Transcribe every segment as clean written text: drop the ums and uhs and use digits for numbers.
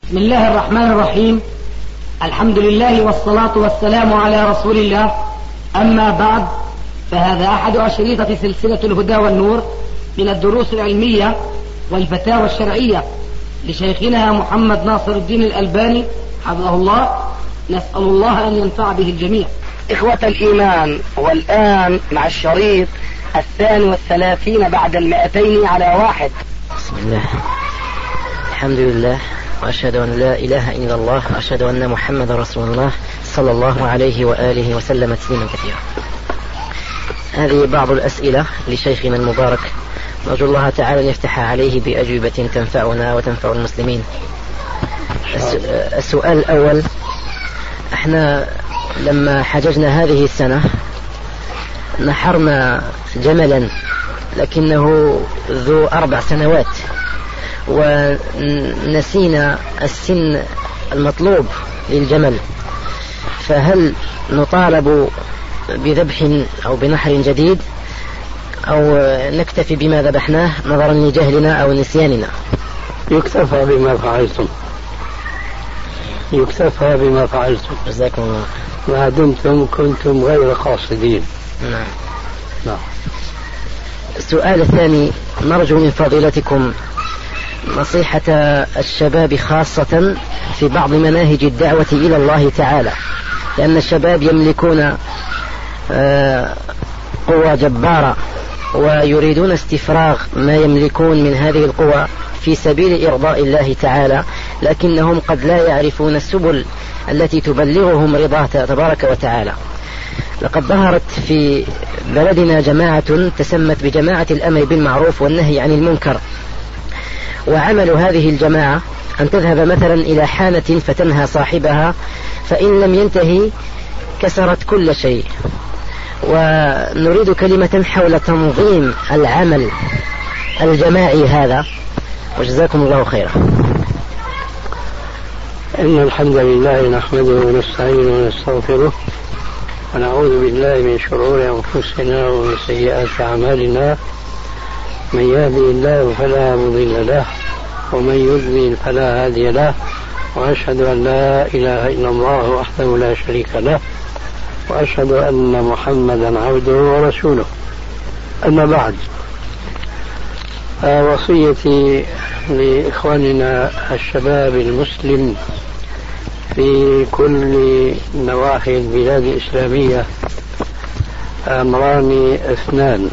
بسم الله الرحمن الرحيم. الحمد لله والصلاة والسلام على رسول الله. أما بعد، فهذا أحد أشريطة سلسلة الهدى والنور من الدروس العلمية والفتاوى الشرعية لشيخنا محمد ناصر الدين الألباني حفظه الله. نسأل الله أن ينفع به الجميع. إخوة الإيمان، والآن مع الشريط 32 بعد 200 على 1. بسم الله، الحمد لله، وأشهد أن لا إله إلا الله، وأشهد أن محمد رسول الله صلى الله عليه وآله وسلم تسليما كثيرا. هذه بعض الأسئلة لشيخنا المبارك، نرجو الله تعالى أن يفتح عليه بأجوبة تنفعنا وتنفع المسلمين. السؤال الأول: احنا لما حججنا هذه السنة نحرنا جملا لكنه ذو 4 سنوات، ونسينا السن المطلوب للجمل، فهل نطالب بذبح أو بنحر جديد أو نكتفي بما ذبحناه نظرا لجهلنا أو نسياننا؟ يكتفى بما فعلتم، يكتفى بما فعلتم. جزاكم الله. ما دمتم كنتم غير قاصدين. نعم. السؤال الثاني: نرجو من فضيلتكم نصيحة الشباب خاصة في بعض مناهج الدعوة إلى الله تعالى، لأن الشباب يملكون قوة جبارة ويريدون استفراغ ما يملكون من هذه القوة في سبيل إرضاء الله تعالى، لكنهم قد لا يعرفون السبل التي تبلغهم رضاه تبارك وتعالى. لقد ظهرت في بلدنا جماعة تسمت بجماعة الأمر بالمعروف والنهي عن المنكر، وعمل هذه الجماعة أن تذهب مثلا إلى حانة فتنهى صاحبها، فإن لم ينتهي كسرت كل شيء. ونريد كلمة حول تنظيم العمل الجماعي هذا، وجزاكم الله خيرا. إن الحمد لله نحمده ونستعينه ونستغفره، ونعوذ بالله من شرور أنفسنا ومن سيئات أعمالنا. من يهدي الله فلا مضل له، ومن يضلل فلا هادي له، وأشهد أن لا إله إلا الله وحده لا شريك له، وأشهد أن محمدا عبده ورسوله. أما بعد، وصيتي لإخواننا الشباب المسلم في كل نواحي البلاد الإسلامية أمران 2: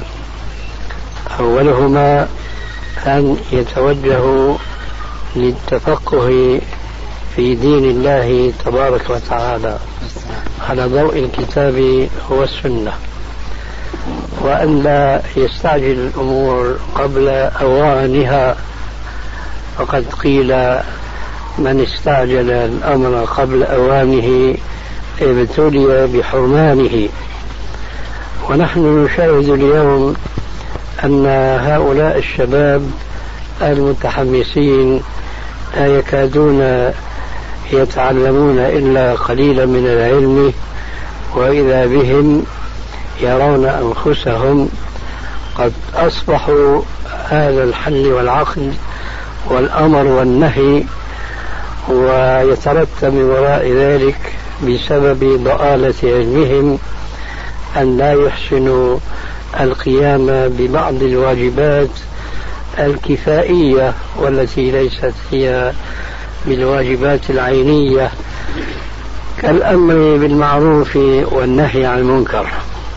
أولهما أن يتوجهوا للتفقه في دين الله تبارك وتعالى على ضوء الكتاب والسنة، وأن لا يستعجل الأمور قبل أوانها، فقد قيل: من استعجل الأمر قبل أوانه ابتلي بحرمانه. ونحن نشاهد اليوم أن هؤلاء الشباب المتحمسين لا يكادون يتعلمون إلا قليلا من العلم، وإذا بهم يرون أنفسهم قد أصبحوا هذا الحل والعقد والأمر والنهي، ويترتب من وراء ذلك بسبب ضآلة علمهم أن لا يحسنوا القيام ببعض الواجبات الكفائية والتي ليست هي بالواجبات العينية، كالأمر بالمعروف والنهي عن المنكر.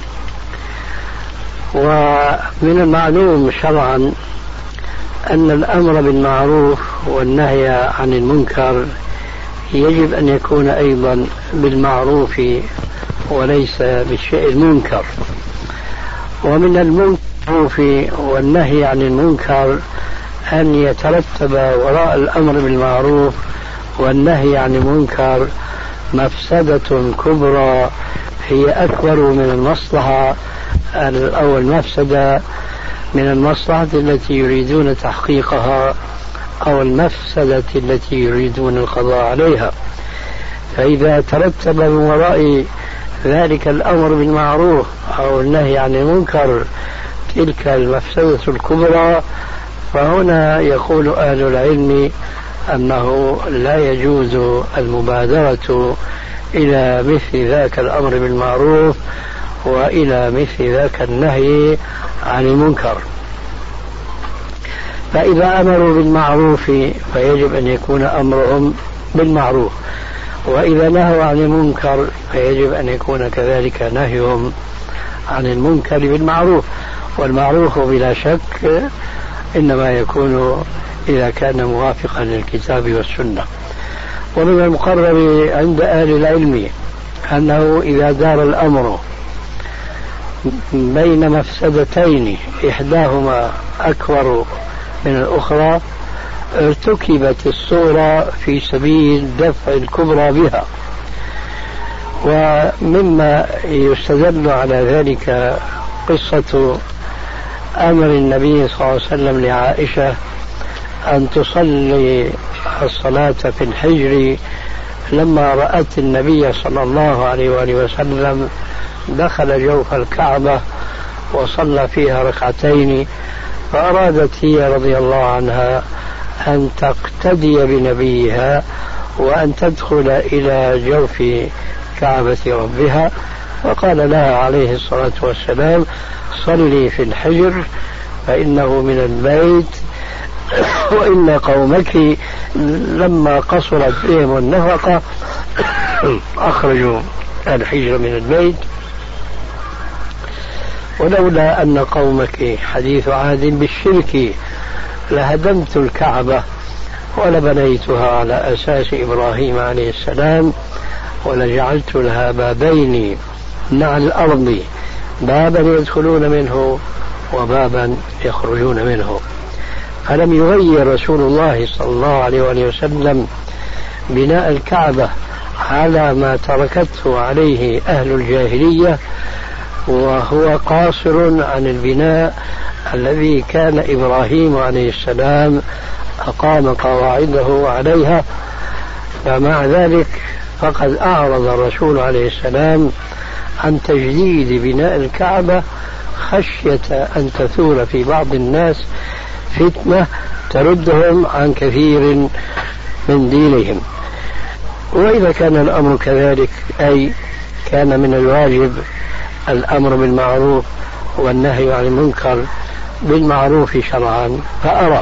ومن المعلوم شرعا أن الأمر بالمعروف والنهي عن المنكر يجب أن يكون أيضا بالمعروف وليس بالشيء المنكر. ومن المعروف والنهي عن المنكر أن يترتب وراء الأمر بالمعروف والنهي عن المنكر مفسدة كبرى هي أكبر من المصلحة أو المفسدة من المصلحة التي يريدون تحقيقها أو المفسدة التي يريدون القضاء عليها. فإذا ترتب من وراء ذلك الأمر بالمعروف أو النهي عن المنكر تلك المفسدة الكبرى، فهنا يقول أهل العلم أنه لا يجوز المبادرة إلى مثل ذاك الأمر بالمعروف وإلى مثل ذاك النهي عن المنكر. فإذا أمروا بالمعروف فيجب أن يكون أمرهم بالمعروف، وإذا نهوا عن المنكر فيجب أن يكون كذلك نهيهم عن المنكر بالمعروف. والمعروف بلا شك إنما يكون إذا كان موافقا للكتاب والسنة. ومن المقرر عند أهل العلم أنه إذا دار الأمر بين مفسدتين إحداهما أكبر من الأخرى ارتكبت الصورة في سبيل دفع الكبرى بها. ومما يستدل على ذلك قصة أمر النبي صلى الله عليه وسلم لعائشة أن تصلي الصلاة في الحجر لما رأت النبي صلى الله عليه وآله وسلم دخل جوف الكعبة وصلى فيها ركعتين، فأرادت هي رضي الله عنها أن تقتدي بنبيها وأن تدخل إلى جوف كعبة ربها، فقال لها عليه الصلاة والسلام: صلي في الحجر فإنه من البيت، وإن قومك لما قصرت بهم النفقة أخرجوا الحجر من البيت، ولولا أن قومك حديث عهد بالشرك لهدمت الكعبة ولبنيتها على أساس إبراهيم عليه السلام ولجعلت لها بابين مع الأرض، بابا يدخلون منه وبابا يخرجون منه. فلم يغير رسول الله صلى الله عليه وسلم بناء الكعبة على ما تركته عليه أهل الجاهلية، وهو قاصر عن البناء الذي كان إبراهيم عليه السلام أقام قواعده عليها. فمع ذلك فقد أعرض الرسول عليه السلام عن تجديد بناء الكعبة خشية أن تثور في بعض الناس فتنة تردهم عن كثير من دينهم. وإذا كان الأمر كذلك، أي كان من الواجب الأمر بالمعروف والنهي عن المنكر بالمعروف شرعا، فأرى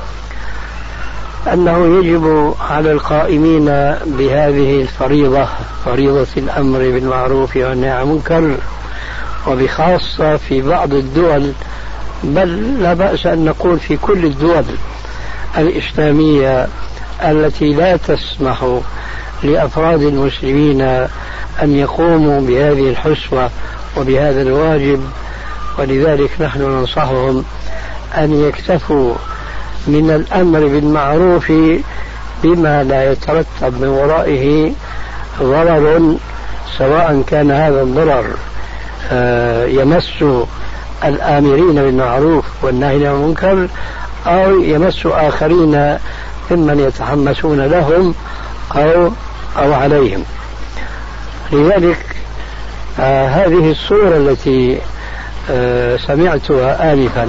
أنه يجب على القائمين بهذه الفريضة، فريضة الأمر بالمعروف والنهي عن المنكر، وبخاصة في بعض الدول، بل لا بأس أن نقول في كل الدول الإسلامية التي لا تسمح لأفراد المسلمين أن يقوموا بهذه الحسوة وبهذا الواجب. ولذلك نحن ننصحهم أن يكتفوا من الأمر بالمعروف بما لا يترتب من ورائه ضرر، سواء كان هذا الضرر يمس الآمرين بالمعروف والناهين عن المنكر أو يمس آخرين ممن يتحمسون لهم أو عليهم. لذلك هذه الصورة التي سمعتها آنفا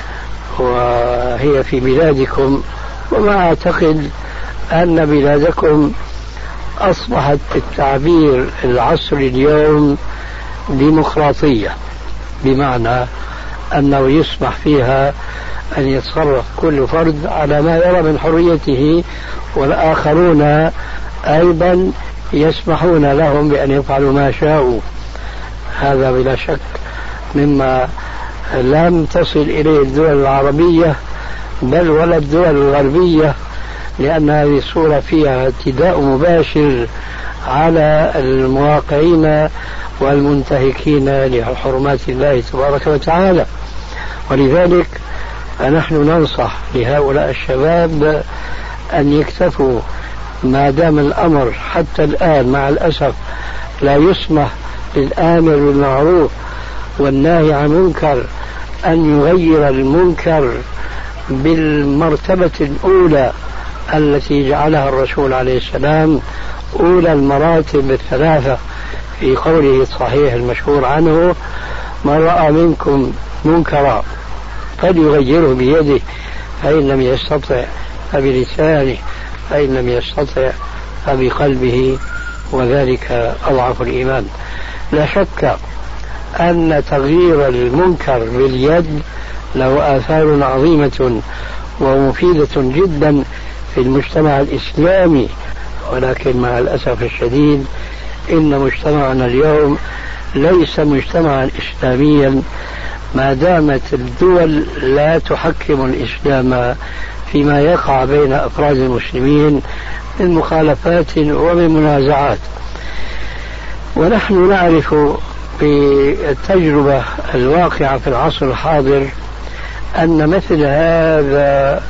وهي في بلادكم، وما أعتقد أن بلادكم أصبحت التعبير العصري اليوم ديمقراطية، بمعنى أنه يسمح فيها أن يتصرف كل فرد على ما يرى من حريته، والآخرون أيضا يسمحون لهم بأن يفعلوا ما شاءوا. هذا بلا شك مما لم تصل إليه الدول العربية بل ولا الدول الغربية، لأن هذه الصورة فيها اعتداء مباشر على المواقعين والمنتهكين لحرمات الله تبارك وتعالى. ولذلك فنحن ننصح لهؤلاء الشباب أن يكتفوا ما دام الأمر حتى الآن مع الأسف لا يسمح للآمر بالمعروف والناهي عن المنكر أن يغير المنكر بالمرتبة الأولى التي جعلها الرسول عليه السلام أولى المراتب الثلاثة في قوله الصحيح المشهور عنه: من رأى منكم منكرا فليغيره بيده، فإن لم يستطع فبلسانه، فإن لم يستطع فبقلبه، وذلك أضعف الإيمان. لا شك أن تغيير المنكر باليد له آثار عظيمة ومفيدة جدا في المجتمع الإسلامي، ولكن مع الأسف الشديد إن مجتمعنا اليوم ليس مجتمعا إسلاميا ما دامت الدول لا تحكم الإسلام فيما يقع بين أفراد المسلمين من مخالفات ومن منازعات. ونحن نعرف بالتجربة الواقعة في العصر الحاضر أن مثل هذا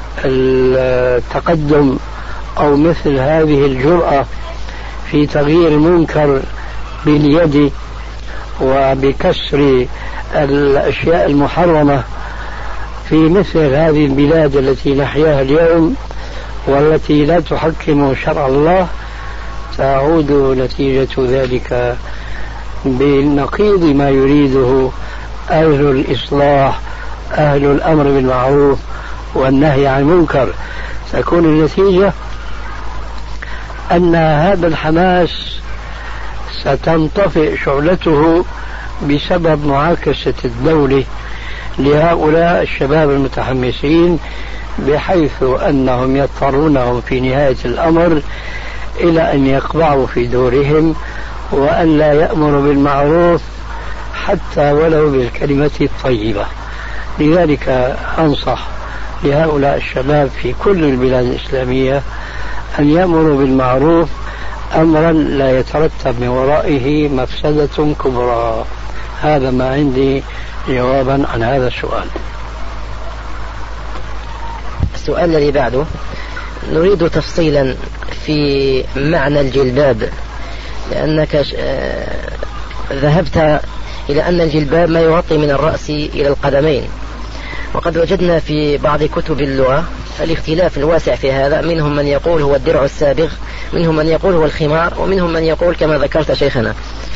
التقدم أو مثل هذه الجرأة في تغيير المنكر باليد وبكسر الأشياء المحرمة في مثل هذه البلاد التي نحياها اليوم والتي لا تحكم شرع الله، تعود نتيجة ذلك بالنقيض ما يريده أهل الإصلاح، أهل الأمر بالمعروف والنهي عن المنكر. تكون النتيجة أن هذا الحماس ستنطفئ شعلته بسبب معاكسة الدولة لهؤلاء الشباب المتحمسين، بحيث أنهم يضطرونهم في نهاية الأمر إلى أن يقبعوا في دورهم وأن لا يأمروا بالمعروف حتى ولو بالكلمة الطيبة. لذلك أنصح لهؤلاء الشباب في كل البلاد الإسلامية أن يأمروا بالمعروف أمرا لا يترتب من ورائه مفسدة كبرى. هذا ما عندي جوابا عن هذا السؤال. السؤال الذي بعده نريد تفصيلا في معنى الجلباب، لأنك ذهبت إلى أن الجلباب ما يغطي من الرأس إلى القدمين، وقد وجدنا في بعض كتب اللغة الاختلاف الواسع في هذا، منهم من يقول هو الدرع السابغ، منهم من يقول هو الخمار، ومنهم من يقول كما ذكرت شيخنا.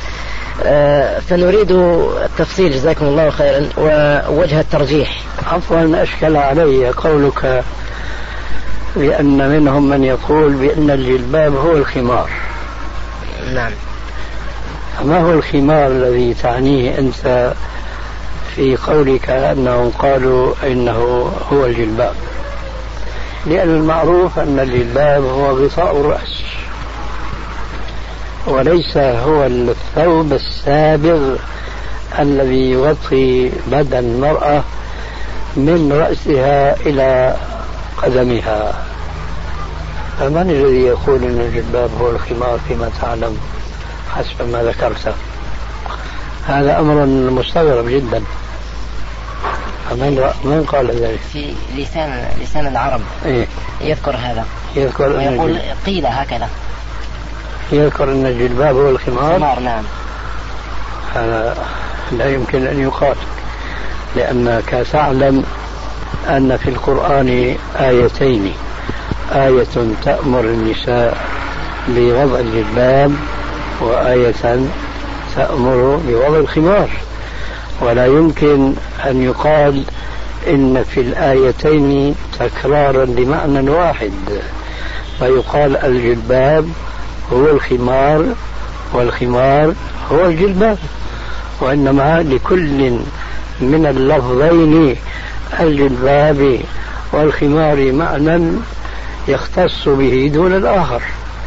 فنريد التفصيل جزاكم الله خيرا ووجه الترجيح. عفوا، أشكل علي قولك بأن منهم من يقول بأن الجلباب هو الخمار. نعم. ما هو الخمار الذي تعنيه أنت في قولك أنهم قالوا إنه هو الجلباب؟ لأن المعروف أن الجلباب هو غطاء الرأس، وليس هو الثوب السابغ الذي يغطي بدن المرأة من رأسها إلى قدمها. فمن الذي يقول أن الجلباب هو الخمار فيما تعلم حسب ما ذكرت؟ هذا أمر مستغرب جدا. من قال ذلك؟ في لسان العرب إيه؟ يذكر هذا، يذكر ويقول قيل هكذا، يذكر أن الجلباب هو الخمار. نعم. هذا لا يمكن أن يقال، لأنك تعلم أن في القرآن آيتين، آية تأمر النساء بوضع الجلباب وآية تأمر بوضع الخمار، ولا يمكن أن يقال إن في الآيتين تكرارا لمعنى واحد، فيقال الجلباب هو الخمار والخمار هو الجلباب، وإنما لكل من اللفظين الجلباب والخمار معنى يختص به دون الآخر.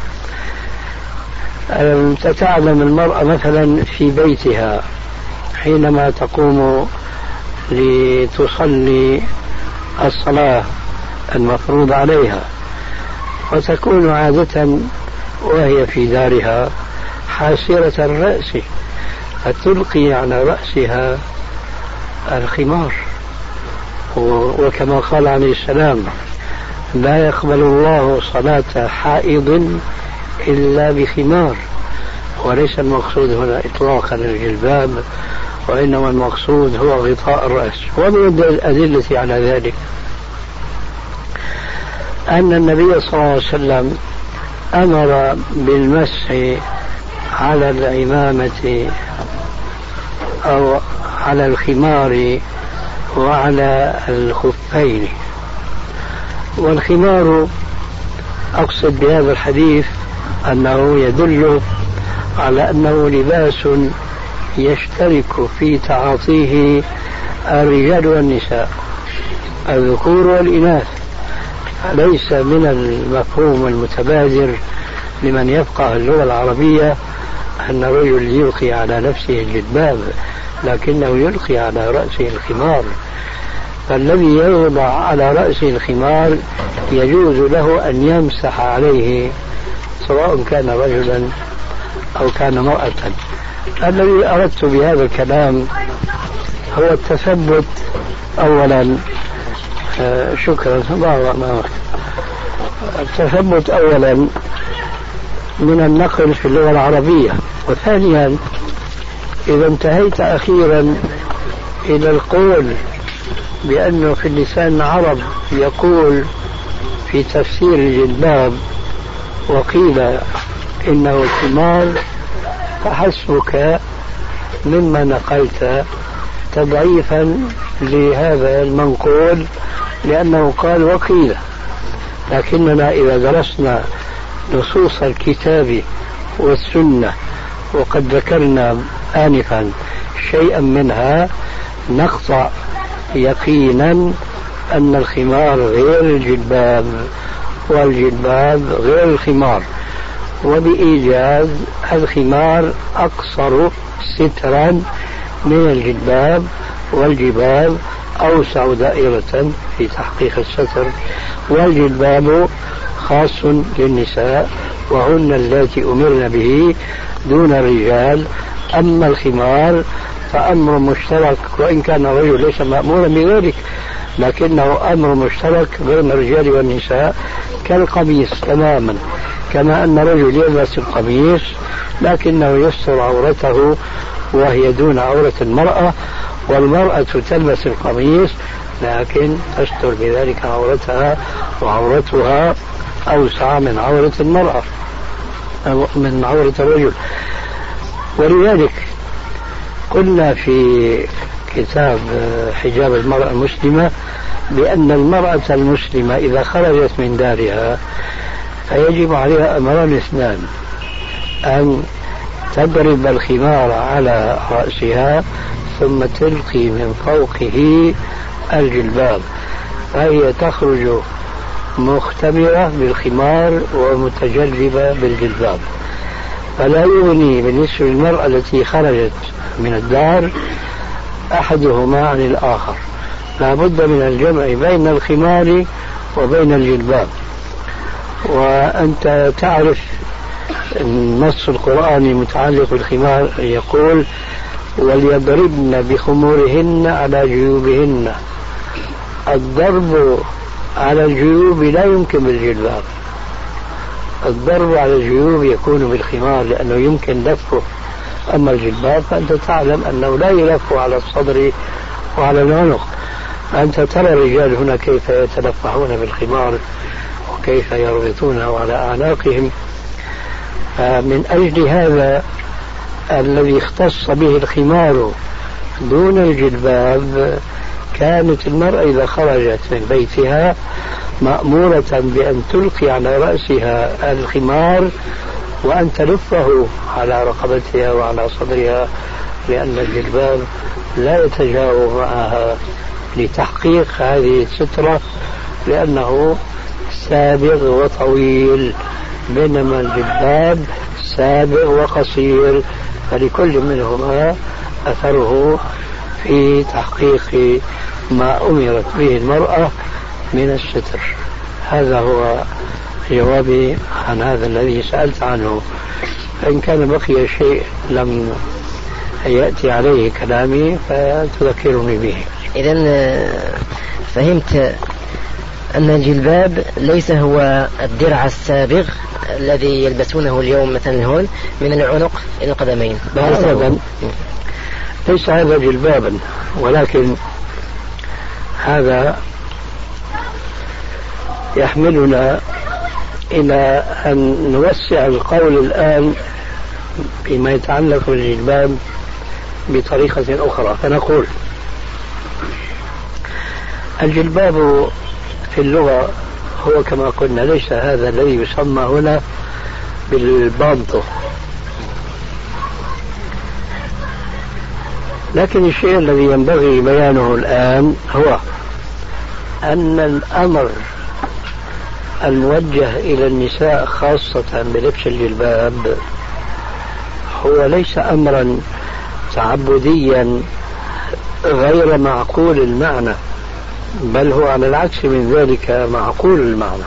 تتعلم المرأة مثلا في بيتها حينما تقوم لتصلي الصلاة المفروض عليها، وتكون عادة وهي في دارها حاسرة الرأس، فتلقي على رأسها الخمار. وكما قال عليه السلام: لا يقبل الله صلاة حائض إلا بخمار. وليس المقصود هنا إطلاقا الجلباب، وإنما المقصود هو غطاء الرأس. ومن الأدلة على ذلك أن النبي صلى الله عليه وسلم أمر بالمسح على العمامة أو على الخمار وعلى الخفين. والخمار أقصد بهذا الحديث أنه يدل على أنه لباس يشترك في تعاطيه الرجال والنساء، الذكور والإناث. ليس من المفهوم المتبادر لمن يفقه اللغة العربية أن الرجل يلقي على نفسه الجلباب، لكنه يلقي على رأسه الخمار. فالذي يوضع على رأسه الخمار يجوز له أن يمسح عليه سواء كان رجلا أو كان امرأة. الذي أردت بهذا الكلام هو التثبت أولا، شكرا، التثبت أولا من النقل في اللغة العربية، وثانيا إذا انتهيت أخيرا إلى القول بأنه في اللسان العرب يقول في تفسير الجلباب وقيل إنه الخمار، فحسبك مما نقلت تضعيفا لهذا المنقول، لأنه قال وقيل. لكننا إذا درسنا نصوص الكتاب والسنة وقد ذكرنا آنفا شيئا منها نقطع يقينا أن الخمار غير الجلباب والجلباب غير الخمار، وبإيجاز الخمار أقصر سترا من الجلباب، والجباب أوسع دائرة في تحقيق الستر، والجلباب خاص للنساء وهن اللاتي أمرن به دون الرجال. أما الخمار فأمر مشترك، وإن كان الرجل ليس مأمورا بذلك لكنه أمر مشترك بين الرجال والنساء كالقميص تماما، كما أن الرجل يلبس القميص لكنه يستر عورته وهي دون عورة المرأة، والمرأة تلبس القميص لكن تستر بذلك عورتها، وعورتها أوسع من عورة المرأة من عورة الرجل. ولذلك قلنا في كتاب حجاب المرأة المسلمة بأن المرأة المسلمة إذا خرجت من دارها فيجب عليها أمران اثنان: أن تضرب الخمار على رأسها ثم تلقي من فوقه الجلباب، فهي تخرج مختمرة بالخمار ومتجلبة بالجلباب. فلا يغني بالنسبة للمرأة التي خرجت من الدار أحدهما عن الآخر، لا بد من الجمع بين الخمار وبين الجلباب. وأنت تعرف النص القرآني المتعلق بالخمار يقول: وليضربن بخمورهن على جيوبهن. الضرب على الجيوب لا يمكن بالجلباب، الضرب على الجيوب يكون بالخمار لأنه يمكن لفه. أما الجلباب فأنت تعلم أنه لا يلف على الصدر وعلى العنق. أنت ترى الرجال هنا كيف يتلفحون بالخمار وكيف يربطونه على أعناقهم. من أجل هذا الذي اختص به الخمار دون الجلباب كانت المرأة إذا خرجت من بيتها مأمورة بأن تلقي على رأسها الخمار وأن تلفه على رقبتها وعلى صدرها، لأن الجلباب لا يتجاوز معها لتحقيق هذه السترة لأنه سابغ وطويل، بينما الجلباب سابغ وقصير، فلكل منهما أثره في تحقيق ما أمرت به المرأة من الستر. هذا هو جوابي عن هذا الذي سألت عنه. فإن كان بقي شيء لم يأتي عليه كلامي فتذكرني به. إذن فهمت أن الجلباب ليس هو الدرع السابغ الذي يلبسونه اليوم مثلا هون من العنق إلى القدمين. أبدا ليس هذا جلبابا، ولكن هذا يحملنا إلى أن نوسع القول الآن فيما يتعلق بالجلباب بطريقة أخرى. فنقول الجلباب في اللغة هو كما قلنا ليس هذا الذي يسمى هنا بالبانطو. لكن الشيء الذي ينبغي بيانه الآن هو أن الأمر الموجه إلى النساء خاصة بلبس الجلباب هو ليس أمرا تعبديا غير معقول المعنى، بل هو على العكس من ذلك معقول المعنى.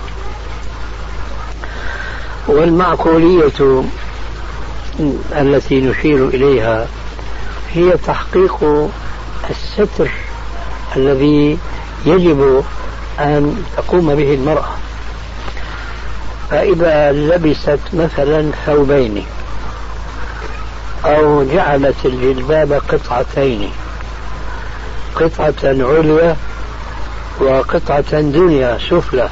والمعقولية التي نشير إليها هي تحقيق الستر الذي يجب أن تقوم به المرأة. فإذا لبست مثلا ثوبين أو جعلت الجلباب قطعتين، قطعة عليا وقطعة دنيا سفلى،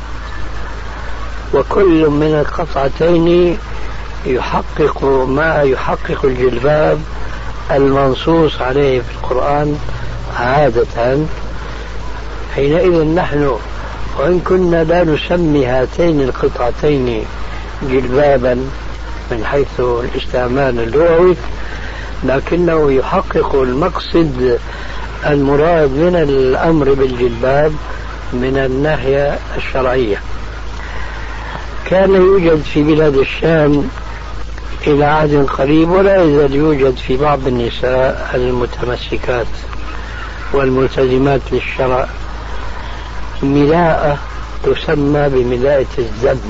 وكل من القطعتين يحقق ما يحقق الجلباب المنصوص عليه في القرآن عادة، حينئذ نحن وإن كنا لا نسمي هاتين القطعتين جلبابا من حيث الاستعمال اللغوي، لكنه يحقق المقصد المراد من الأمر بالجلباب من الناحية الشرعية. كان يوجد في بلاد الشام إلى عهد قريب، ولا يزال يوجد في بعض النساء المتمسكات والملتزمات للشرع ملاءة تسمى بملاءة الزم.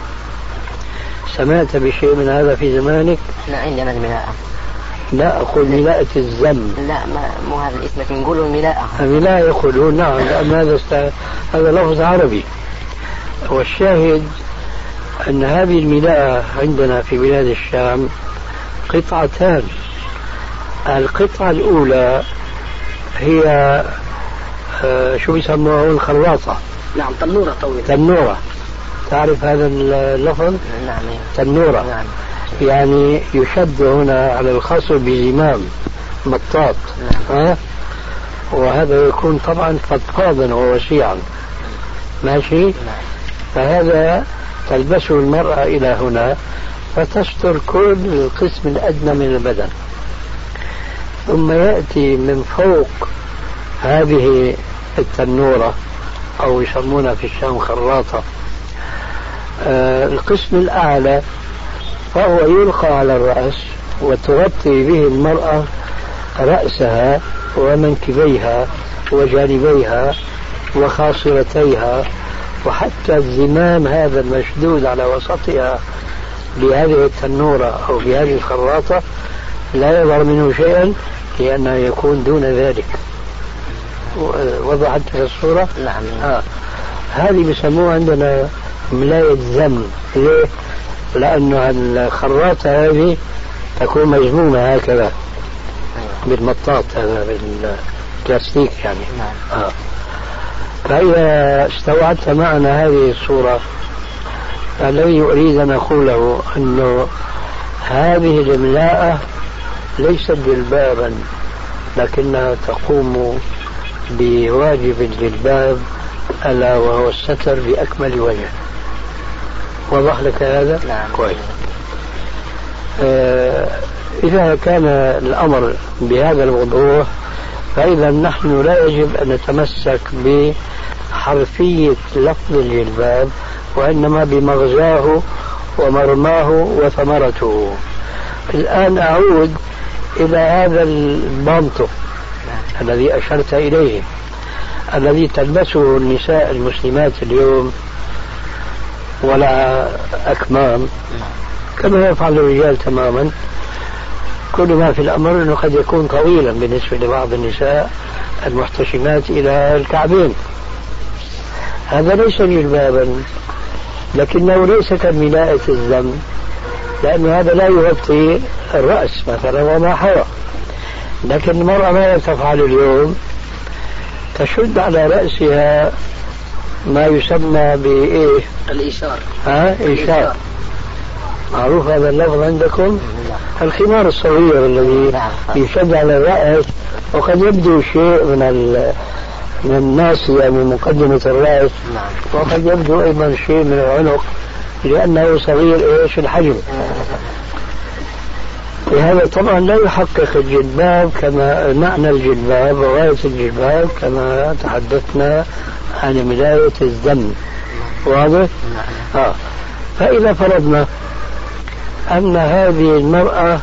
سمعت بشيء من هذا في زمانك؟ لا عندنا الملاءة. لا أقول ملاءة الزم. لا مو هذا الاسم، لكن نقوله ملاءة. ملاءة يقولون نعم، لأن هذا لفظ عربي. والشاهد أن هذه الملاءة عندنا في بلاد الشام قطعتان. القطعة الأولى هي شو يسموها الخراطة. نعم، تنورة طويلة. تنورة، تعرف هذا اللفظ؟ نعم. تنورة. نعم. يعني يشد هنا على الخصر بزمام مطاط. نعم. وهذا يكون طبعا فضفاضا ووسيعا. ماشي. نعم. فهذا تلبسه المرأة إلى هنا فتستر كل القسم الأدنى من البدن، ثم يأتي من فوق هذه التنورة أو يسمونها في الشام خراطة القسم الأعلى، فهو يلقى على الرأس وتغطي به المرأة رأسها ومنكبيها وجانبيها وخاصرتيها، وحتى الزمام هذا المشدود على وسطها بهذه التنورة أو بهذه الخراطة لا يظهر منه شيئا لأنه يكون دون ذلك. وضحت الصورة؟ نعم. هذه بسموها عندنا ملاية زم. ليه؟ لأن الخراطة هذه تكون مجمومة هكذا بالمطاط، هذا بالبلاستيك يعني. نعم. فإذا استوعبت معنا هذه الصورة، الذي أريد أن أقوله أنه هذه الإملاءة ليست جلبابا، لكنها تقوم بواجب الجلباب ألا وهو الستر بأكمل وجه. وضح لك هذا؟ نعم. كويس. إذا كان الأمر بهذا الوضوح، فإذا نحن لا يجب أن نتمسك بحرفية لفظ الجلباب، وإنما بمغزاه ومرماه وثمرته. الآن أعود إلى هذا البانطو الذي أشرت إليه، الذي تلبسه النساء المسلمات اليوم ولا أكمام كما يفعل الرجال تماما. كل ما في الأمر أنه قد يكون طويلا بالنسبة لبعض النساء المحتشمات إلى الكعبين. هذا ليس جلبابا، لكنه ليس كملاءة الزم، لأن هذا لا يغطي الرأس مثلا وما حوى. لكن المرأة ماذا تفعل اليوم؟ تشد على رأسها ما يسمى بإيه؟ الإيشار. إيشار. معروف هذا اللفظ عندكم؟ الخمار الصغير الذي يشد على الرأس، وقد يبدو شيء من من الناصية من مقدمة الرأس، وقد يبدو أيضا شيء من العنق لأنه صغير إيش الحجم. لهذا طبعا لا يحقق الجلباب كما معنى الجلباب وغاية الجلباب كما تحدثنا عن بداية الذم. واضح؟ فإذا فرضنا أن هذه المرأة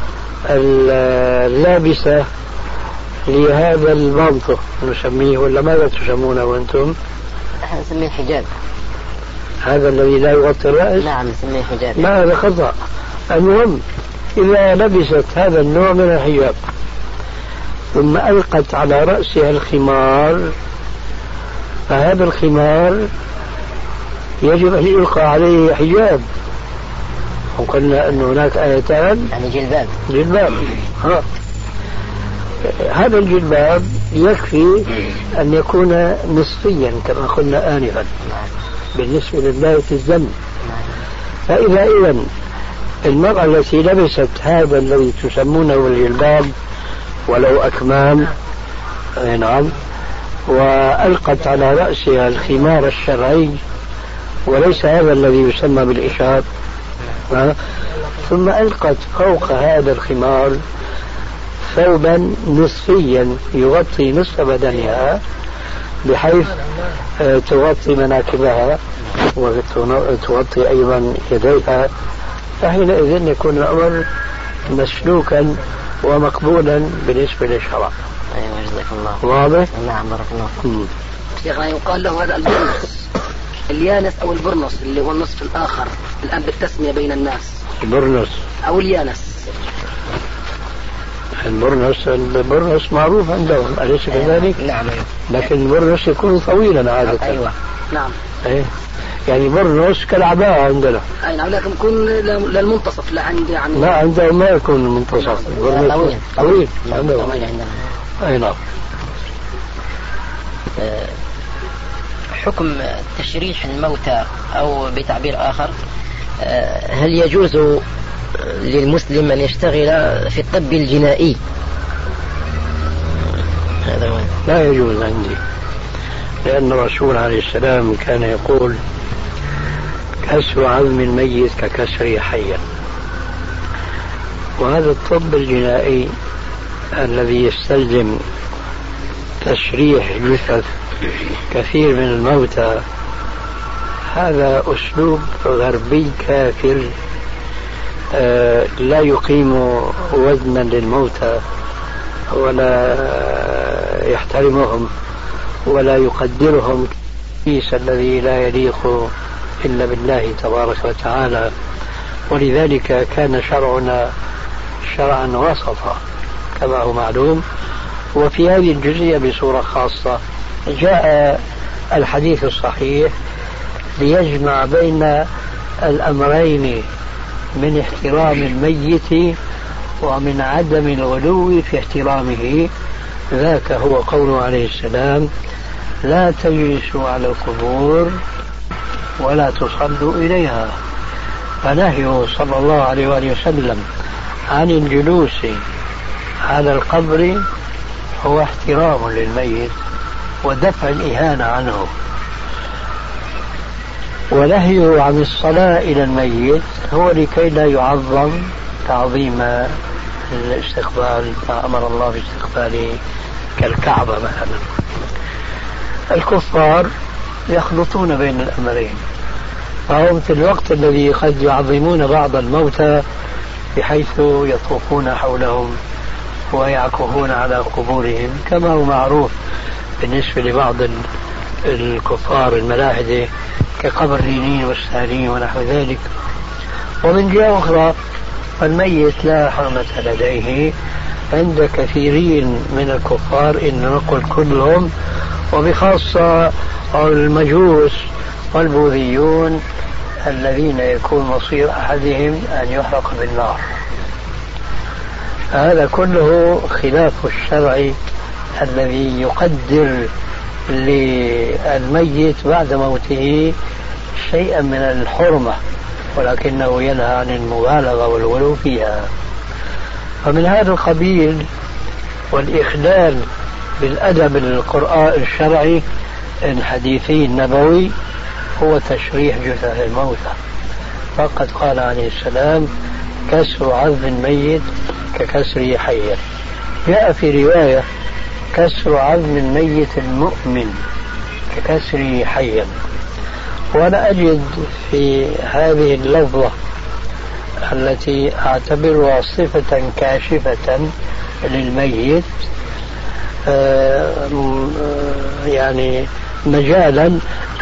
اللابسة لهذا المنطق نسميه، ولا ماذا تسمونه أنتم؟ نحن نسميه حجاب. هذا الذي لا يغطي الرأس؟ نعم نسميه حجاب. ما هذا خطأ. المهم إذا لبست هذا النوع من الحجاب ثم ألقت على رأسها الخمار، فهذا الخمار يجب أن يلقى عليه حجاب. وقلنا أن هناك آيتان يعني جلباب. هذا الجلباب يكفي أن يكون نصفيا كما قلنا آنفا بالنسبة لبداية الذم. فإذا إذن المرأة التي لبست هذا الذي تسمونه الجلباب ولو أكمام، نعم، وألقت على رأسها الخمار الشرعي وليس هذا الذي يسمى بالإشار، ثم ألقت فوق هذا الخمار ثوبا نصفيا يغطي نصف بدنها بحيث تغطي مناكبها وتغطي أيضا يديها، فحينئذ يكون الأمر مسلوكا ومقبولا بالنسبة للشرع. أيوة جزاك الله. واضح؟ نعم بارك الله فيك. شيخنا يقال له هذا البرنس، اليانس أو البرنس اللي هو النصف الآخر الآن بالتسمية بين الناس. البرنس أو اليانس. البرنس معروف عندهم أليس كذلك؟ نعم. لكن البرنس يكون طويلا عادة. أيوة نعم. يعني برنس كالعباء عندنا. أي نعم، لكن يكون للمنتصف لا عندي يعني. لا عندهم ما يكون المنتصف. طويل عندهم. أي نعم. حكم تشريح الموتى أو بتعبير آخر، هل يجوز للمسلم أن يشتغل في الطب الجنائي؟ هذا هو. لا يجوز عندي، لأن الرسول عليه السلام كان يقول كسر عظم الميت ككسره حيا. وهذا الطب الجنائي الذي يستلزم تشريح جثث كثير من الموتى هذا أسلوب غربي كافر لا يقيم وزنا للموتى ولا يحترمهم ولا يقدرهم كيس الذي لا يليق إلا بالله تبارك وتعالى. ولذلك كان شرعنا شرعا وسطا كما هو معلوم. وفي هذه الجزئية بصورة خاصة جاء الحديث الصحيح ليجمع بين الأمرين من احترام الميت ومن عدم الغلو في احترامه. ذاك هو قوله عليه السلام لا تجلسوا على القبور ولا تصلوا إليها. فنهيه صلى الله عليه وآله وسلم عن الجلوس على القبر هو احترام للميت ودفع الإهانة عنه، ونهيه عن الصلاة إلى الميت هو لكي لا يعظم تعظيم الاستقبال ما أمر الله باستقباله كالكعبة مثلا. الكفار يخلطون بين الأمرين، فهم في الوقت الذي قد يعظمون بعض الموتى بحيث يطوفون حولهم ويعكفون على قبورهم كما هو معروف بالنسبة لبعض الكفار الملاحدة كقبر لينين والسارين ونحو ذلك. ومن جهة أخرى الميت لا حرمة لديه عند كثيرين من الكفار إن نقول كلهم، وبخاصة المجوس والبوذيون الذين يكون مصير أحدهم أن يحرق بالنار. هذا كله خلاف الشرع الذي يقدر للميت بعد موته شيئا من الحرمة، ولكنه ينهى عن المبالغة والغلو فيها. فمن هذا القبيل والإخلال بالأدب القرآن الشرعي الحديثي النبوي هو تشريح جثث الموتى. فقد قال عليه السلام: كسر عظم الميت ككسره حيا. جاء في رواية: كسر عظم الميت المؤمن ككسره حيا. وأنا أجد في هذه اللفظة التي أعتبرها صفة كاشفة للميت يعني مجالا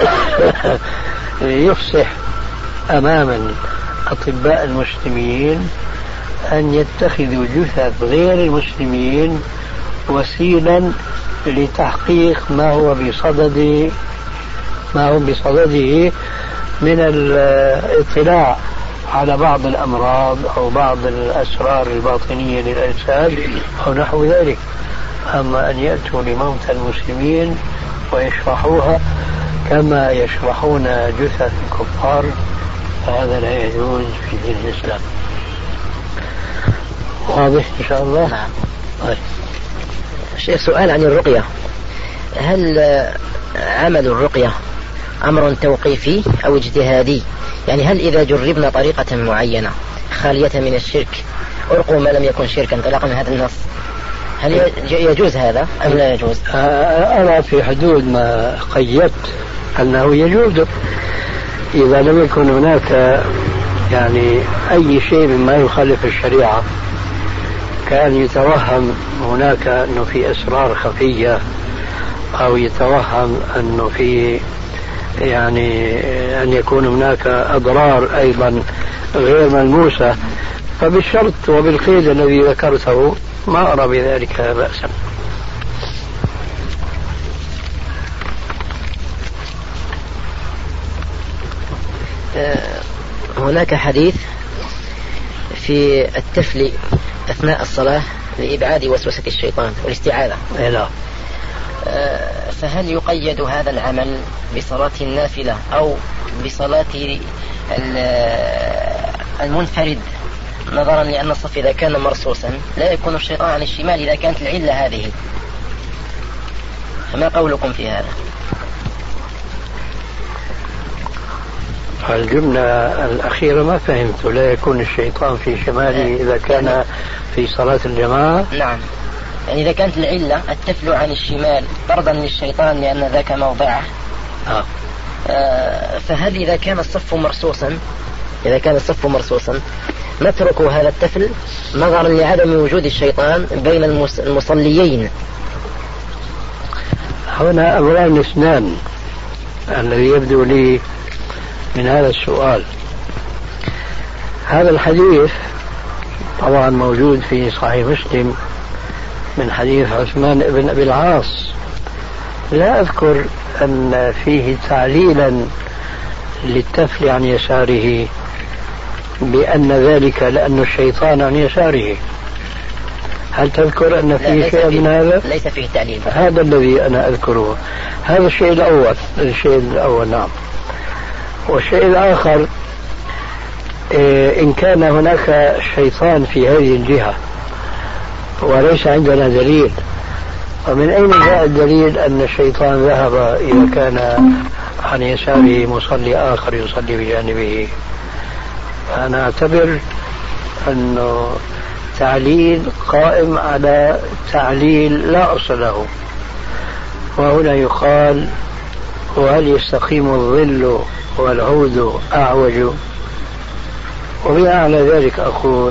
يفسح أمام أطباء المسلمين أن يتخذوا جثث غير المسلمين وسيلا لتحقيق ما هو بصدده من الاطلاع على بعض الأمراض أو بعض الأسرار الباطنية للأجساد أو نحو ذلك. أما أن يأتوا لموتى المسلمين ويشرحوها كما يشرحون جثث الكفار فهذا لا يجوز في دين الإسلام. واضح إن شاء الله؟ نعم. شيخ، سؤال عن الرقية: هل عمل الرقية أمر توقيفي أو اجتهادي؟ يعني هل إذا جربنا طريقة معينة خالية من الشرك أرقوا ما لم يكن شركا طلاقا من هذا النص، هل يجوز هذا أم لا يجوز؟ أرى في حدود ما قيدت أنه يجوز إذا لم يكن هناك يعني أي شيء مما يخالف الشريعة، كان يتوهم هناك أنه في أسرار خفية أو يتوهم أنه في يعني أن يكون هناك أضرار أيضا غير ملموسة، فبالشرط وبالقيد الذي ذكرته ما أرى بذلك بأسا. هناك حديث في التفل أثناء الصلاة لإبعاد وسوسة الشيطان والاستعاذة. لا. فهل يقيد هذا العمل بصلاة النافلة أو بصلاة المنفرد، نظرا لأن الصف إذا كان مرصوصا لا يكون الشيطان عن الشمال إذا كانت العلة هذه؟ فما قولكم في هذا؟ الجملة الأخيرة ما فهمت. لا يكون الشيطان في شمالي إذا كان في صلاة الجماعة؟ نعم، يعني إذا كانت العلة التفل عن الشمال طردا للشيطان لأن ذاك موضعه، فهل إذا كان الصف مرصوصا نترك هذا التفل نظرا لعدم وجود الشيطان بين المصليين؟ هنا أمران اثنان الذي يبدو لي من هذا السؤال. هذا الحديث طبعا موجود في صحيح مسلم من حديث عثمان بن أبي العاص. لا أذكر أن فيه تعليلا للتفل عن يساره بأن ذلك لأن الشيطان عن يساره. هل تذكر أن فيه شيء من هذا؟ ليس فيه تعليل. هذا الذي أنا أذكره. هذا الشيء الأول. نعم. والشيء الآخر، إن كان هناك شيطان في هذه الجهة وليس عندنا دليل، ومن أين جاء الدليل أن الشيطان ذهب إذا كان عن يساره مصلي آخر يصلي بجانبه؟ أنا أعتبر أنه تعليل قائم على تعليل لا أصل له. وهنا يقال: وهل يستقيم الظل والعود أعوج؟ وبناء على ذلك أقول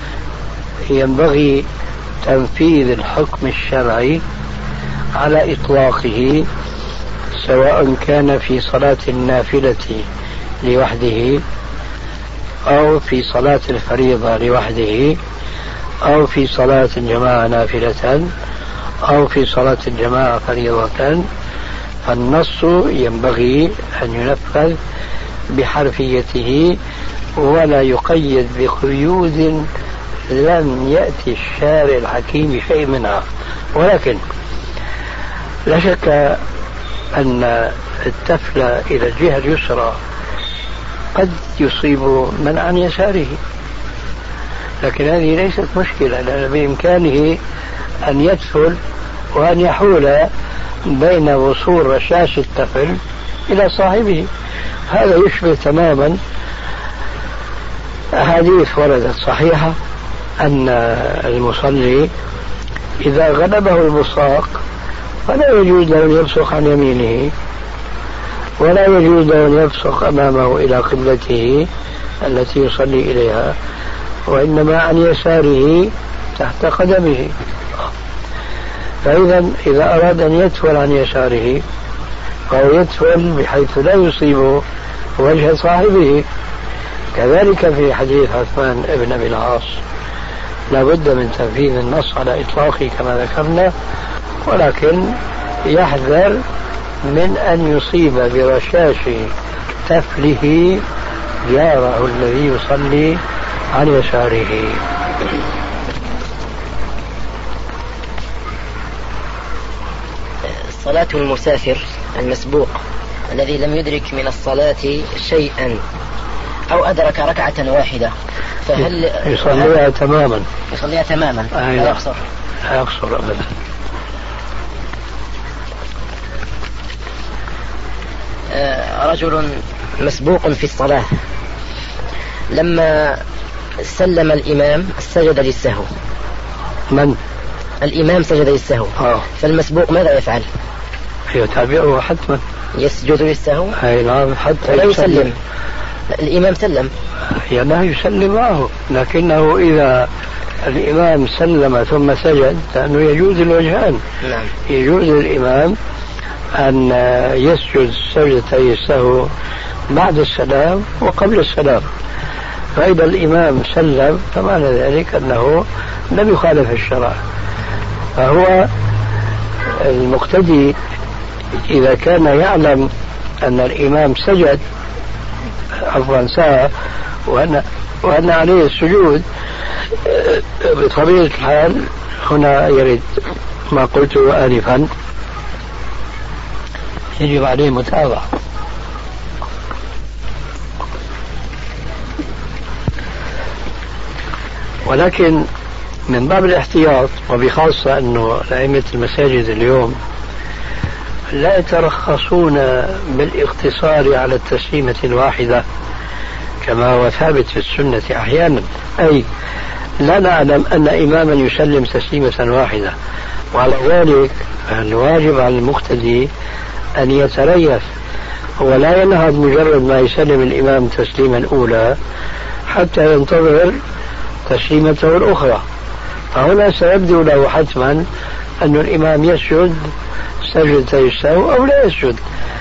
ينبغي تنفيذ الحكم الشرعي على إطلاقه، سواء كان في صلاة النافلة لوحده أو في صلاة الفريضة لوحده أو في صلاة الجماعة نافلة أو في صلاة الجماعة فريضة. فالنص ينبغي أن ينفذ بحرفيته ولا يقيد بقيود لم يأتي الشارع الحكيم شيء منها. ولكن لا شك أن التفل إلى الجهة اليسرى قد يصيب من عن يساره، لكن هذه ليست مشكلة، لأن بإمكانه أن يدخل وأن يحول بين وصول رشاش الطفل إلى صاحبه. هذا يشبه تماما أحاديث وردت صحيحة أن المصلي إذا غلبه البصاق فلا يجوز له أن يبصق عن يمينه ولا يجوز له أن يبصق أمامه إلى قبلته التي يصلي إليها، وإنما عن يساره تحت قدمه. فإذا إذا أراد أن يتول عن يساره فهو يتول بحيث لا يصيب وجه صاحبه. كذلك في حديث عثمان بن أبي العاص لا بد من تنفيذ النص على إطلاقه كما ذكرنا، ولكن يحذر من أن يصيب برشاش تفله جاره الذي يصلي عن يساره. صلاة المسافر المسبوق الذي لم يدرك من الصلاة شيئا أو أدرك ركعة واحدة فهل يصليها تماما؟ يصليها تماما لا يقصر؟ لا يقصر أبدا. رجل مسبوق في الصلاة لما سلم الإمام سجد للسهو. من؟ الإمام سجد للسهو. فالمسبوق ماذا يفعل؟ يتابعه حتما، يسجد للسهو. أي نعم، حتى لا يسلم. الإمام سلم لا يسلم معه، لكنه إذا الإمام سلم ثم سجد لأنه يجوز الوجهان. نعم. يجوز للإمام أن يسجد سجدتي السهو بعد السلام وقبل السلام، فإذا الإمام سلم فمعنى ذلك أنه لم يخالف الشرع. فهو المقتدي إذا كان يعلم أن الإمام سجد ساعة وأن عليه السجود بطبيعة الحال هنا يرد ما قلته آنفا، يجب عليه متابعة. ولكن من باب الاحتياط، وبخاصة أنه أئمة المساجد اليوم لا يترخصون بالاقتصار على التسليمة الواحدة كما هو ثابت في السنة أحيانا، أي لا نعلم أن إماما يسلم تسليمة واحدة، وعلى ذلك الواجب على المقتدي أن يتريث ولا ينهض مجرد ما يسلم الإمام تسليما الأولى حتى ينتظر تسليمته الأخرى. فهنا سيبدو له حتما أن الإمام يسجد سجدتي السهو أو لا يسجد.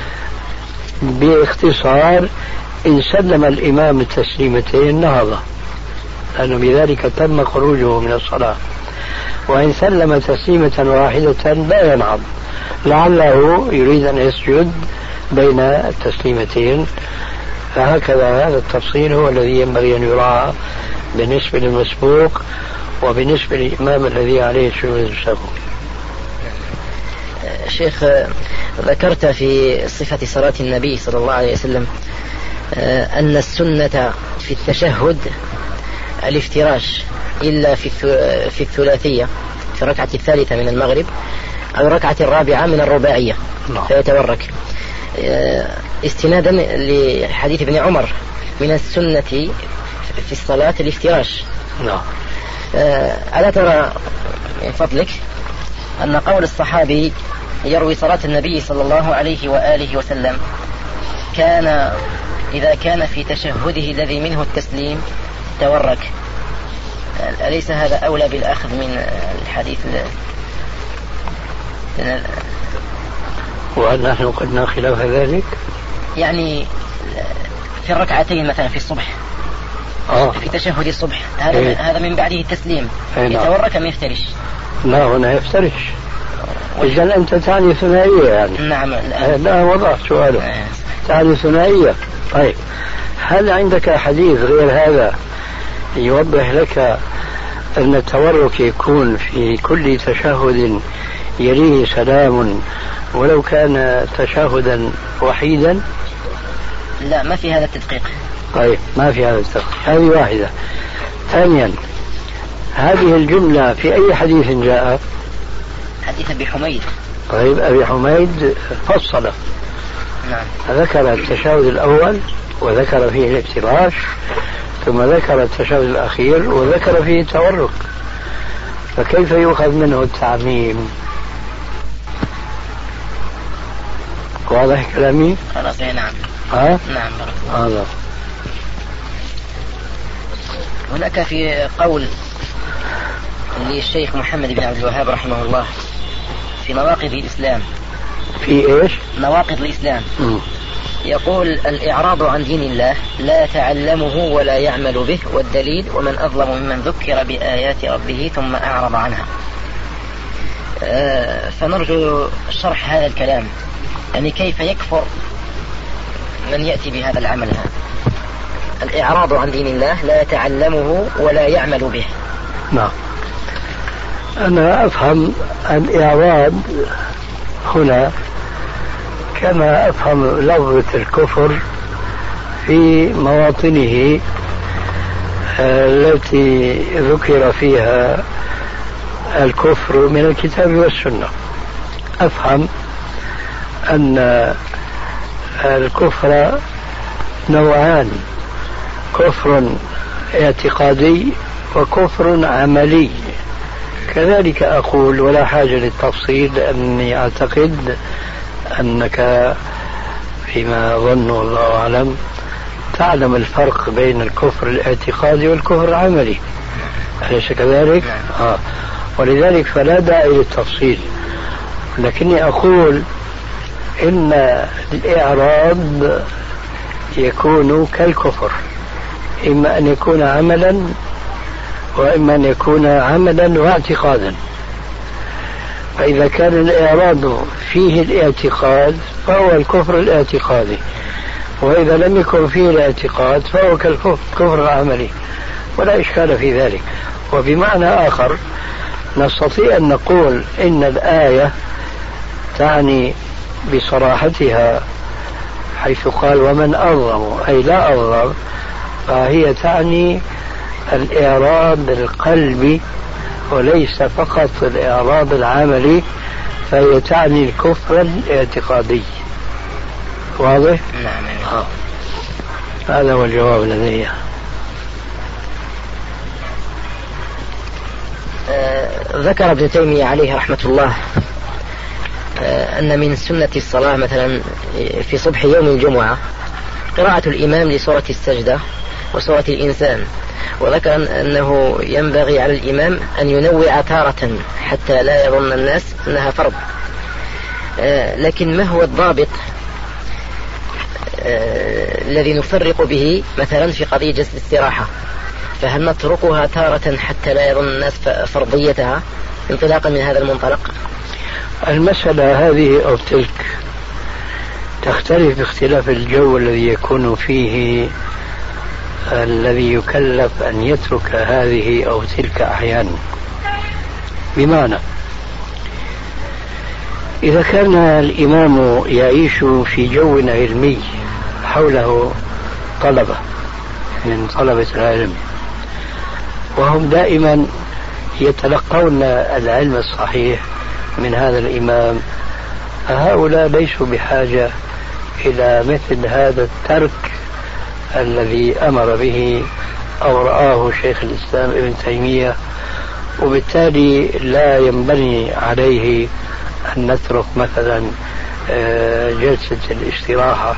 باختصار إن سلم الإمام التسليمتين نهض، لأنه بذلك تم خروجه من الصلاة، وإن سلم تسليمة واحدة لا ينهض لعله يريد أن يسجد بين التسليمتين. فهكذا هذا التفصيل هو الذي ينبغي أن يراعى بالنسبة للمسبوق وبالنسبة للإمام الذي عليه سجود السهو. شيخ، ذكرت في صفة صلاة النبي صلى الله عليه وسلم أن السنة في التشهد الافتراش إلا في الثلاثية، في الركعة الثالثة من المغرب أو الركعة الرابعة من الرباعية فيتورك، استنادا لحديث ابن عمر من السنة في الصلاة الافتراش. ألا ترى من فضلك أن قول الصحابي يروي صلاة النبي صلى الله عليه وآله وسلم كان إذا كان في تشهده الذي منه التسليم تورك، أليس هذا أولى بالأخذ من الحديث؟ وهل نحن قلنا خلاف ذلك؟ يعني في الركعتين مثلا في الصبح في تشهد الصبح هذا من بعده التسليم يتورك أم يفترش؟ لا، هنا يفترش. إذن أنت تعني ثنائية يعني؟ نعم. لا، وضعت سؤاله. تعني ثنائية. طيب، هل عندك حديث غير هذا يوضح لك أن التورك يكون في كل تشهد يليه سلام ولو كان تشهدا وحيدا؟ لا، ما في هذا التدقيق. طيب، ما في هذا التدقيق. هذه واحدة. ثانيا، هذه الجملة في أي حديث جاء؟ حديث أبي حميد. طيب أبي حميد فصل. نعم. ذكر التشهد الأول وذكر فيه الافتراش، ثم ذكر التشهد الأخير وذكر فيه التورك، فكيف يؤخذ منه التعميم؟ واضح كلامي؟ خلاص. نعم. نعم. هذا هناك في قول للشيخ محمد بن عبد الوهاب رحمه الله في نواقض الإسلام. في إيش؟ نواقض الإسلام. يقول: الإعراض عن دين الله لا يتعلمه ولا يعمل به، والدليل: ومن أظلم ممن ذكر بآيات ربه ثم أعرض عنها. فنرجو شرح هذا الكلام، يعني كيف يكفر من يأتي بهذا العمل هذا؟ الإعراض عن دين الله لا يتعلمه ولا يعمل به. نعم. أنا أفهم الإعراض هنا كما أفهم لفظة الكفر في مواطنه التي ذكر فيها الكفر من الكتاب والسنة. أفهم أن الكفر نوعان: كفر اعتقادي وكفر عملي. كذلك أقول، ولا حاجة للتفصيل، لأني أعتقد أنك فيما أظن والله أعلم تعلم الفرق بين الكفر الاعتقادي والكفر العملي، أليس كذلك؟ ولذلك فلا داعي للتفصيل، لكني أقول إن الإعراض يكون كالكفر، إما أن يكون عملا وإما أن يكون عملا واعتقادا. فإذا كان الإعراض فيه الاعتقاد فهو الكفر الاعتقادي، وإذا لم يكن فيه الاعتقاد فهو كالكفر العملي، ولا إشكال في ذلك. وبمعنى آخر نستطيع أن نقول إن الآية تعني بصراحتها حيث قال ومن أظلم أي لا أظلم، فهي تعني الإعراض القلبي وليس فقط الإعراض العملي، فهي تعني الكفر الاعتقادي. واضح؟ نعم. هذا هو الجواب لدي. ذكر ابن تيمية عليه رحمة الله أن من سنة الصلاة مثلا في صبح يوم الجمعة قراءة الإمام لسورة السجدة وسورة الإنسان، وذكر أنه ينبغي على الإمام أن ينوع تارة حتى لا يظن الناس أنها فرض. لكن ما هو الضابط الذي نفرق به مثلا في قضية جلسة الاستراحة؟ فهل نتركها تارة حتى لا يظن الناس فرضيتها انطلاقا من هذا المنطلق؟ المسألة هذه أو تلك تختلف باختلاف الجو الذي يكون فيه الذي يكلف أن يترك هذه أو تلك أحيانا. بمعنى إذا كان الإمام يعيش في جو علمي حوله طلبة من طلبة العلم وهم دائما يتلقون العلم الصحيح من هذا الإمام، فهؤلاء ليسوا بحاجة إلى مثل هذا الترك الذي أمر به أو رآه شيخ الإسلام ابن تيمية، وبالتالي لا ينبني عليه أن نترك مثلا جلسة الاستراحة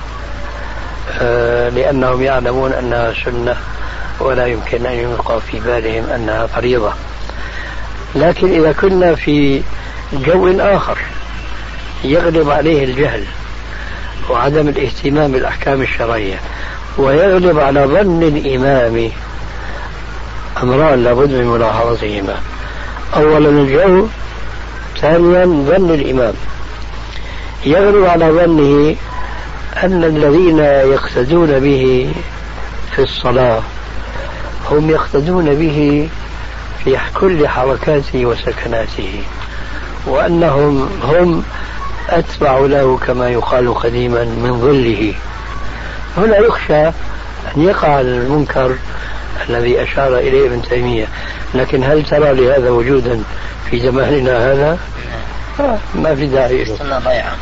لأنهم يعلمون أنها سنة ولا يمكن أن يلقى في بالهم أنها فريضة. لكن إذا كنا في جو آخر يغلب عليه الجهل وعدم الاهتمام بالأحكام الشرعية ويغلب على ظن الإمام أمران لابد من ملاحظتهما: أولا الجو، ثانيا ظن الإمام. يغلب على ظنه أن الذين يقتدون به في الصلاة هم يقتدون به في كل حركاته وسكناته، وأنهم هم أتبع له كما يقال قديما من ظله. هنا يخشى أن يقع المنكر الذي أشار إليه ابن تيمية. لكن هل ترى لهذا وجودا في زماننا هذا؟ ما في داعي السنة ضيعة.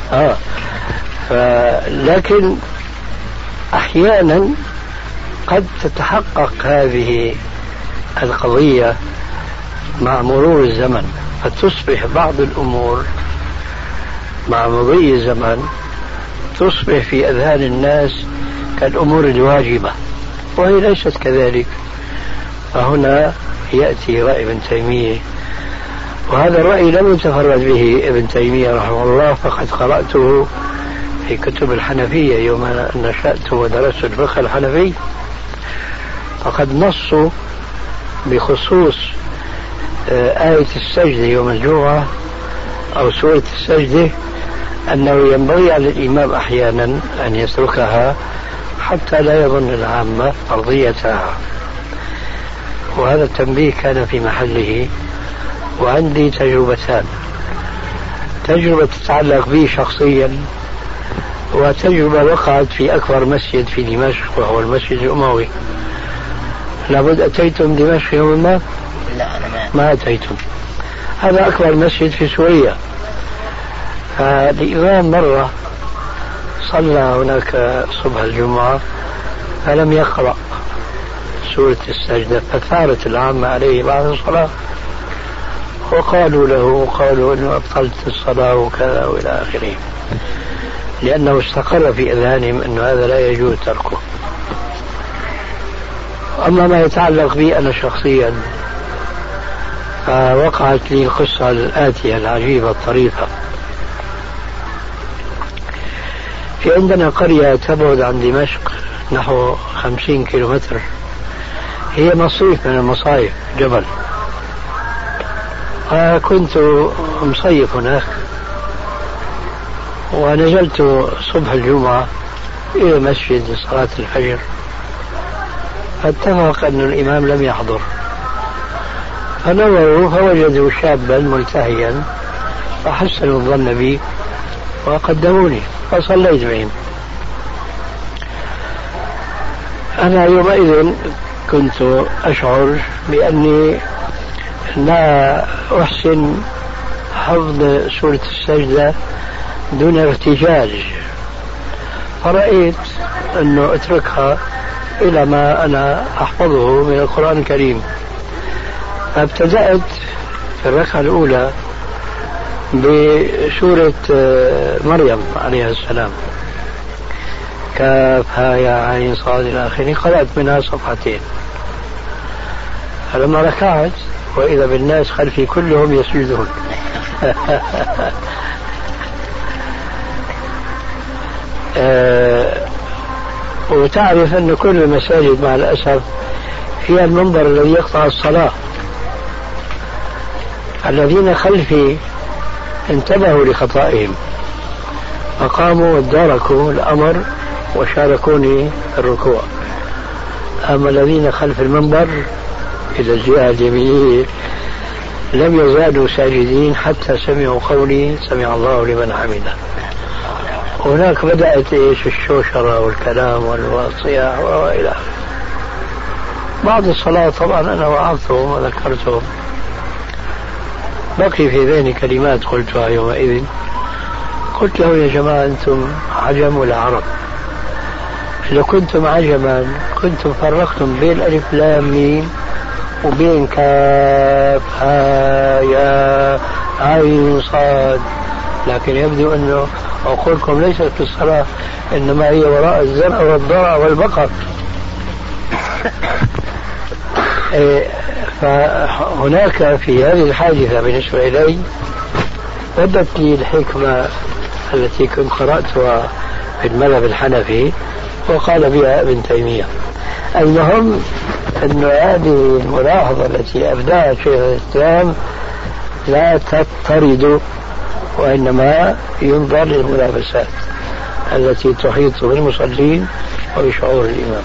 لكن أحيانا قد تتحقق هذه القضية مع مرور الزمن، فتصبح بعض الأمور مع مضي الزمن تصبح في أذهان الناس كالأمور الواجبة، وهي ليست كذلك. فهنا يأتي رأي ابن تيمية، وهذا الرأي لم يتفرد به ابن تيمية رحمه الله، فقد قرأته في كتب الحنفية يوم نشأت ودرست الفقه الحنفي، فقد نصوا بخصوص آية السجدة يوم الجمعة أو سورة السجدة أنه ينبغي على الإمام أحيانا أن يتركها حتى لا يظن العامة فرضيتها، وهذا التنبيه كان في محله. وعندي تجربتان، تجربة تتعلق بي شخصيا، وتجربة وقعت في أكبر مسجد في دمشق وهو المسجد الأموي. لابد أتيتم دمشق يوم ما؟ لا أنا ما أتيتم. هذا أكبر مسجد في سوريا. فالإمام مرة صلى هناك صبح الجمعة فلم يقرأ سورة السجدة، فثارت العامة عليه بعد الصلاة وقالوا أنه أبطلت الصلاة وكذا وإلى آخره، لأنه استقر في أذهانهم أنه هذا لا يجوز تركه. أما ما يتعلق بي أنا شخصيا، فوقعت لي القصة الآتية العجيبة الطريفة. في عندنا قرية تبعد عن دمشق نحو 50 كيلومتر، هي مصيف من المصايف، جبل. كنت مصيف هناك، ونزلت صبح الجمعة إلى مسجد صلاة الفجر، فاتفق أن الإمام لم يحضر، فنظروا فوجدوا شابا ملتهيا فحسنوا الظن بي وقدموني فصليت بهم. أنا يومئذ كنت أشعر بأني لا أحسن حفظ سورة السجدة دون ارتجاج، فرأيت أنه أتركها إلى ما أنا أحفظه من القرآن الكريم. فابتدأت في الركعة الأولى بسورة مريم عليها السلام، كافها يا عين صاد إلى آخره، قرأت منها صفحتين. فلما ركعت وإذا بالناس خلفي كلهم يسجدون وتعرف أن كل المساجد مع الأسف فيها المنبر الذي يقطع الصلاة. الذين خلفي انتبهوا لخطائهم فقاموا واداركوا الأمر وشاركوني في الركوع. أما الذين خلف المنبر إلى الجهة اليمينية لم يزالوا ساجدين حتى سمعوا قولي سمع الله لمن حمده. هناك بدأت الشوشرة والكلام والصياح وإلى آخره. بعد الصلاة طبعا أنا وعظتهم وذكرتهم، بقي في ذهني كلمات قلتها يومئذ. قلت له يا جماعة أنتم عجم ولا عرب؟ إذا كنتم عجما كنتم فرقتم بين ألف لام ميم وبين كاف ها يا عين صاد، لكن يبدو أنه عقولكم ليست في الصلاة، إنما هي وراء الزرع والضرع والبقر. فهناك في هذه الحادثة بالنسبة إلي بدت لي الحكمة التي كنت قرأتها في المذهب الحنفي وقال بها ابن تيمية. المهم أن هذه الملاحظة التي أبداها شيخ الإسلام لا تضطرد، وإنما ينظر للملابسات التي تحيط بالمصلين وبشعور الإمام.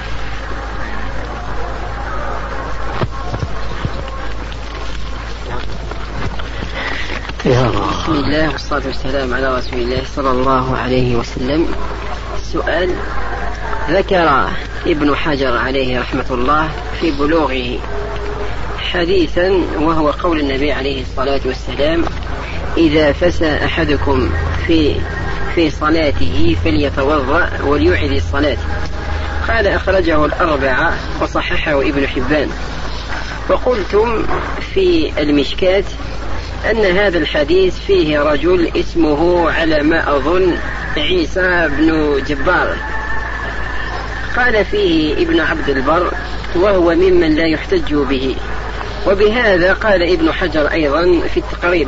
بسم الله والصلاة والسلام على رسول الله صلى الله عليه وسلم. السؤال: ذكر ابن حجر عليه رحمة الله في بلوغه حديثا وهو قول النبي عليه الصلاة والسلام: إذا فسى أحدكم في صلاته فليتوضأ وليعد الصلاة. قال أخرجه الأربعة وصححه ابن حبان. وقلتم في المشكاة أن هذا الحديث فيه رجل اسمه على ما أظن عيسى بن جبار. قال فيه ابن عبد البر وهو ممن لا يحتج به، وبهذا قال ابن حجر أيضا في التقريب.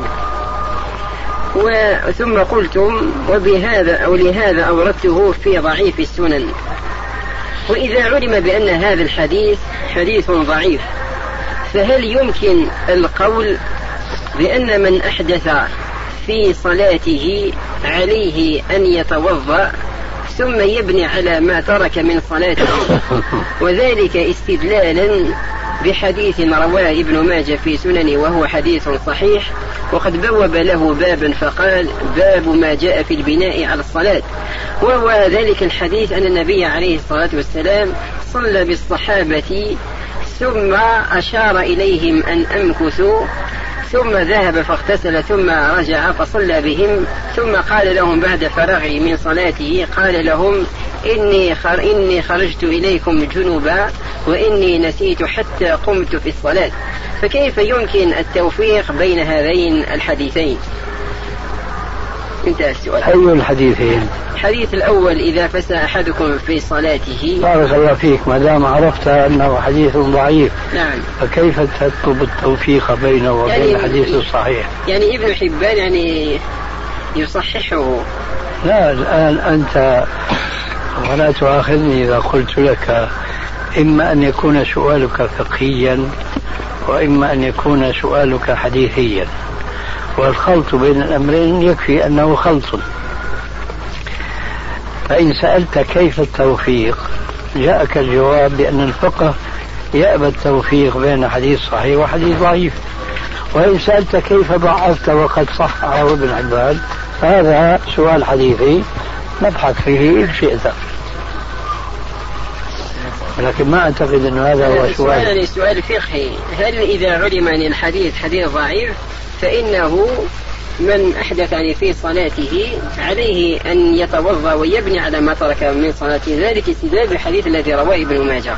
ثم قلتم وبهذا أو لهذا أوردته في ضعيف السنن. وإذا علم بأن هذا الحديث حديث ضعيف، فهل يمكن القول بأن من أحدث في صلاته عليه أن يتوضأ ثم يبني على ما ترك من صلاته، وذلك استدلالا بحديث رواه ابن ماجه في سننه وهو حديث صحيح، وقد بوب له بابا فقال باب ما جاء في البناء على الصلاة، وهو ذلك الحديث أن النبي عليه الصلاة والسلام صلى بالصحابة ثم أشار إليهم أن أمكثوا، ثم ذهب فاغتسل ثم رجع فصلى بهم، ثم قال لهم بعد فراغه من صلاته قال لهم إني خرجت إليكم جنبا وإني نسيت حتى قمت في الصلاة. فكيف يمكن التوفيق بين هذين الحديثين؟ انتهى السؤال. أي الحديثين؟ الحديث الأول إذا فسى أحدكم في صلاته. بارك الله فيك، ما دام عرفت أنه حديث ضعيف، نعم، فكيف تطلب التوفيق بينه وبين الحديث الصحيح؟ يعني ابن حبان يعني يصححه. لا الآن أنت ولا تؤاخذني إذا قلت لك إما أن يكون سؤالك فقهيا وإما أن يكون سؤالك حديثيا، والخلط بين الأمرين يكفي أنه خلط. فإن سألت كيف التوفيق جاءك الجواب بأن الفقه يأبى التوفيق بين حديث صحيح وحديث ضعيف. وإن سألت كيف ضعفت وقد صححه ابن حبان فهذا سؤال حديثي نبحث فيه إن شئت، لكن ما أعتقد أن هذا هو سؤال فقهي. هل إذا علم أن الحديث حديث ضعيف فإنه من أحدث في صلاته عليه أن يتوضأ ويبني على ما ترك من صلاته، ذلك استدلال بالحديث الذي رواه ابن ماجه.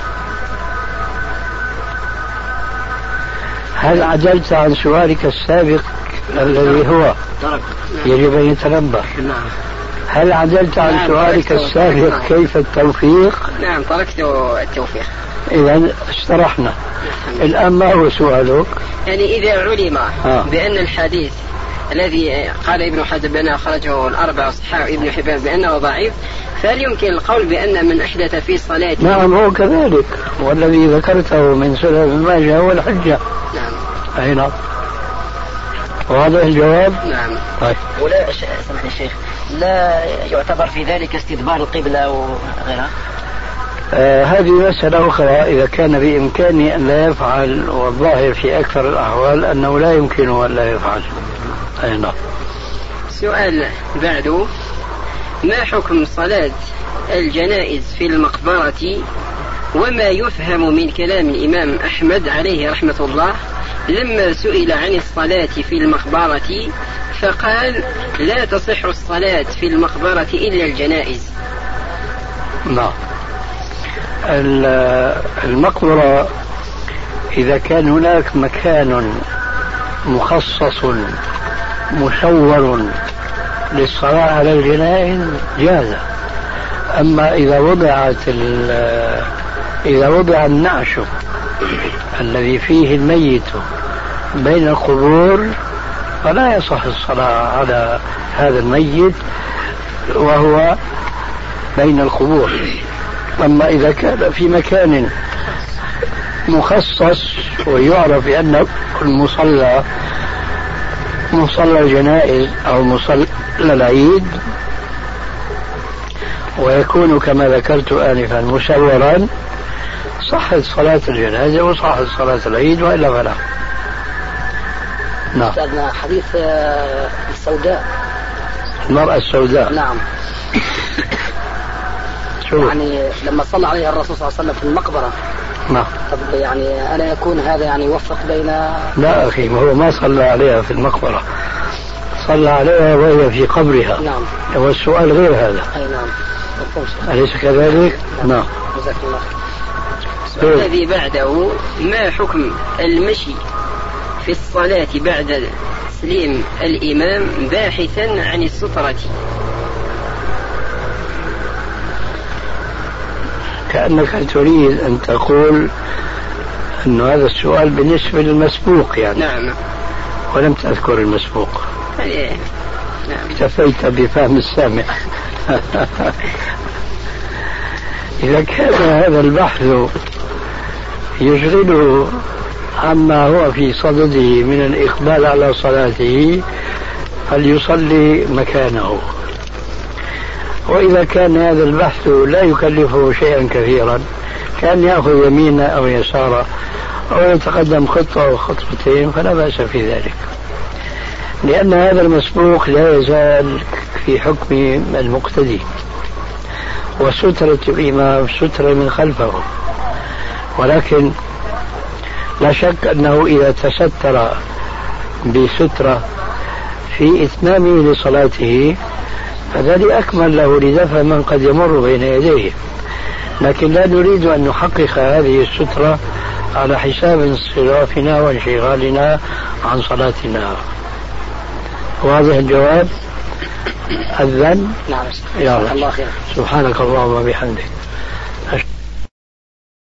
هل عجلت عن سؤالك السابق الذي هو يجب أن يتنبه؟ هل عجلت عن سؤالك السابق كيف التوفيق؟ نعم، تركت التوفيق. إذا استرحنا. الآن ما هو سؤالك؟ يعني إذا علم بأن الحديث الذي قال ابن حجر بأنه أخرجه الأربعة وصححه ابن حبان بأنه ضعيف، فهل يمكن القول بأن من أحدث في صلاته؟ نعم هو كذلك، والذي ذكرته من سنن ابن ماجه هو الحجة. نعم. أي نعم. واضح الجواب؟ نعم. طيب. ولا سمحني الشيخ، لا يعتبر في ذلك استدبار القبلة وغيرها؟ هذه مسألة أخرى إذا كان بإمكانه أن لا يفعل، والظاهر في أكثر الأحوال أنه لا يمكنه أن لا يفعل. أي نعم. سؤال بعده: ما حكم صلاة الجنائز في المقبرة وما يفهم من كلام الإمام أحمد عليه رحمة الله لما سئل عن الصلاة في المقبرة فقال لا تصح الصلاة في المقبرة إلا الجنائز؟ نعم. المقبرة إذا كان هناك مكان مخصص مشور للصلاة على الجنائز جاز. أما إذا وضع النعش الذي فيه الميت بين القبور فلا يصح الصلاة على هذا الميت وهو بين القبور. أما إذا كان في مكان مخصص ويعرف بأنه المصلى مصلى الجنائز أو مصلى العيد ويكون كما ذكرت آنفا مشورا صحت صلاة الجنازة وصحت صلاة العيد وإلا فلا. نعم. حديث السوداء، المرأة السوداء. نعم. يعني لما صلى عليها الرسول صلى الله عليه وسلم في المقبرة. نعم. طب يعني ألا يكون هذا يعني يوفق بين؟ لا أخي، هو ما صلى عليها في المقبرة، صلى عليها وهي في قبرها. نعم. هو السؤال غير هذا. أي نعم. أليس كذلك؟ نعم. الذي بعده ما حكم المشي في الصلاة بعد تسليم الإمام باحثا عن السترة؟ كأنك تريد أن تقول أن هذا السؤال بالنسبة للمسبوق يعني. نعم. ولم تذكر المسبوق. نعم. اكتفيت بفهم السامع. إذا كان هذا البحث يشغله عما هو في صدده من الإقبال على صلاته فليصلي مكانه. وإذا كان هذا البحث لا يكلفه شيئا كثيرا كان يأخذ يمينا أو يسارا أو يتقدم خطوة أو خطوتين فلا بأس في ذلك، لأن هذا المسبوق لا يزال في حكم المقتدي، وسترة الإمام سترة من خلفه. ولكن لا شك أنه إذا تستر بسترة في إتمامه لصلاته فذلك أكمل له لدفع من قد يمر بين يديه، لكن لا نريد أن نحقق هذه السترة على حساب انصرافنا وانشغالنا عن صلاتنا. واضح الجواب؟ أذن؟ نعم. يا الله. سبحانك اللهم وبحمدك.